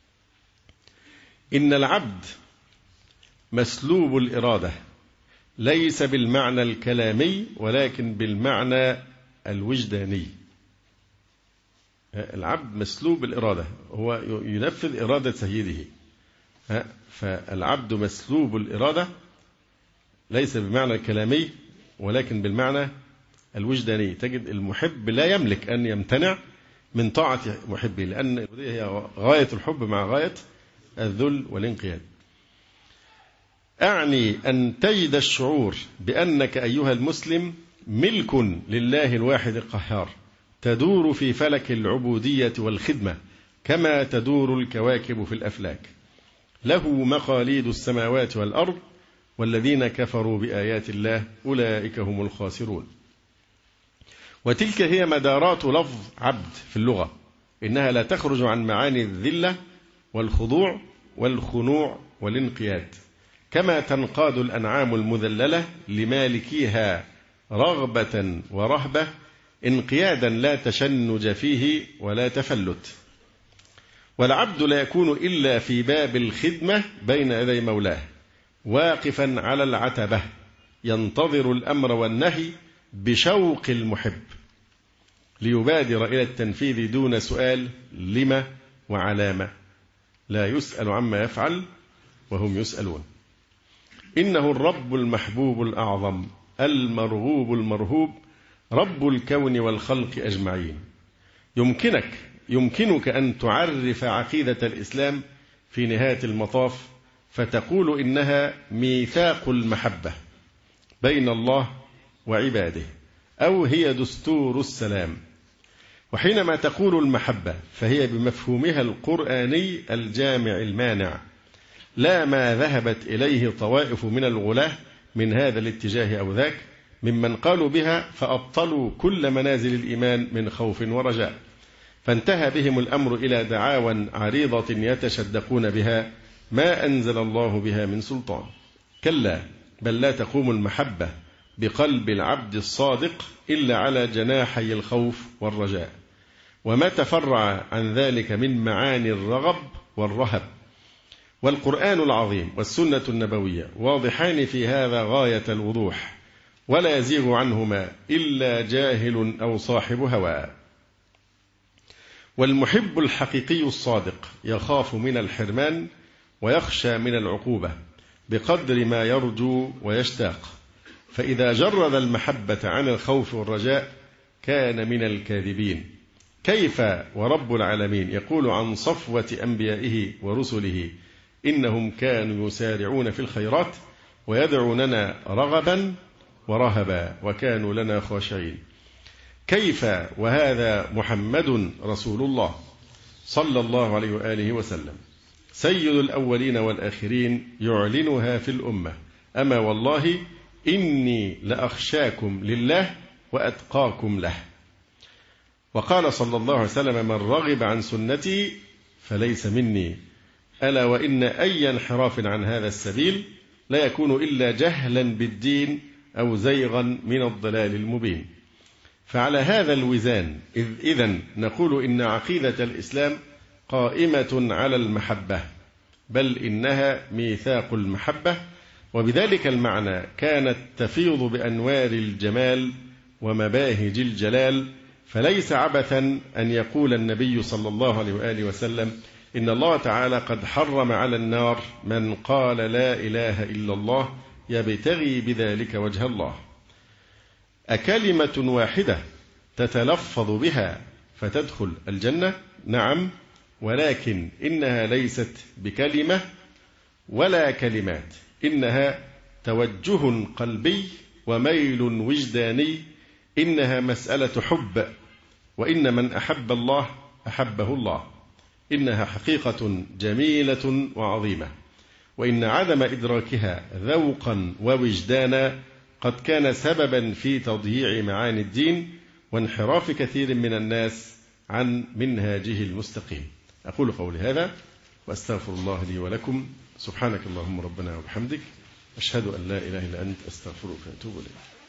إن العبد مسلوب الإرادة، ليس بالمعنى الكلامي ولكن بالمعنى الوجداني. العبد مسلوب الإرادة، هو ينفذ إرادة سيده. فالعبد مسلوب الإرادة ليس بالمعنى الكلامي ولكن بالمعنى الوجداني. تجد المحب لا يملك أن يمتنع من طاعة محبه، لأن هي غاية الحب مع غاية الذل والانقياد. أعني أن تجد الشعور بأنك أيها المسلم ملك لله الواحد القهار، تدور في فلك العبودية والخدمة كما تدور الكواكب في الأفلاك، له مقاليد السماوات والأرض، والذين كفروا بآيات الله أولئك هم الخاسرون. وتلك هي مدارات لفظ عبد في اللغة، إنها لا تخرج عن معاني الذلة والخضوع والخنوع والانقياد، كما تنقاد الأنعام المذللة لمالكيها رغبة ورهبة، انقيادا لا تشنج فيه ولا تفلت. والعبد لا يكون إلا في باب الخدمة بين يدي مولاه، واقفا على العتبة ينتظر الأمر والنهي بشوق المحب، ليبادر إلى التنفيذ دون سؤال لما وعلامة، لا يسأل عما يفعل وهم يسألون. إنه الرب المحبوب الأعظم المرغوب المرهوب، رب الكون والخلق أجمعين. يمكنك أن تعرف عقيدة الإسلام في نهاية المطاف فتقول إنها ميثاق المحبة بين الله وعباده، أو هي دستور السلام. وحينما تقول المحبة فهي بمفهومها القرآني الجامع المانع، لا ما ذهبت إليه طوائف من الغلاة من هذا الاتجاه أو ذاك، ممن قالوا بها فأبطلوا كل منازل الإيمان من خوف ورجاء، فانتهى بهم الأمر إلى دعاوى عريضة يتشدقون بها ما أنزل الله بها من سلطان. كلا، بل لا تقوم المحبة بقلب العبد الصادق إلا على جناحي الخوف والرجاء، وما تفرع عن ذلك من معاني الرغب والرهب. والقرآن العظيم والسنة النبوية واضحان في هذا غاية الوضوح، ولا يزيغ عنهما إلا جاهل أو صاحب هوى. والمحب الحقيقي الصادق يخاف من الحرمان ويخشى من العقوبة بقدر ما يرجو ويشتاق، فإذا جرد المحبة عن الخوف والرجاء كان من الكاذبين. كيف ورب العالمين يقول عن صفوة أنبيائه ورسله إنهم كانوا يسارعون في الخيرات ويدعوننا رغبا ورهبا وكانوا لنا خاشعين. كيف وهذا محمد رسول الله صلى الله عليه وآله وسلم سيد الأولين والآخرين يعلنها في الأمة: أما والله إني لأخشاكم لله وأتقاكم له. وقال صلى الله عليه وسلم: من رغب عن سنتي فليس مني. ألا وإن أي انحراف عن هذا السبيل لا يكون إلا جهلا بالدين أو زيغا من الضلال المبين. فعلى هذا الوزان إذن نقول إن عقيدة الإسلام قائمة على المحبة، بل إنها ميثاق المحبة، وبذلك المعنى كانت تفيض بأنوار الجمال ومباهج الجلال. فليس عبثا أن يقول النبي صلى الله عليه وآله وسلم: إن الله تعالى قد حرم على النار من قال لا إله إلا الله يبتغي بذلك وجه الله. أكلمة واحدة تتلفظ بها فتدخل الجنة؟ نعم، ولكن إنها ليست بكلمة ولا كلمات، إنها توجه قلبي وميل وجداني، إنها مسألة حب، وإن من أحب الله أحبه الله. إنها حقيقة جميلة وعظيمة، وإن عدم إدراكها ذوقا ووجدانا قد كان سببا في تضييع معاني الدين وانحراف كثير من الناس عن منهاجه المستقيم. أقول قولي هذا وأستغفر الله لي ولكم. سبحانك اللهم ربنا وبحمدك، أشهد أن لا إله إلا أنت، أستغفرك وأتوب إليك.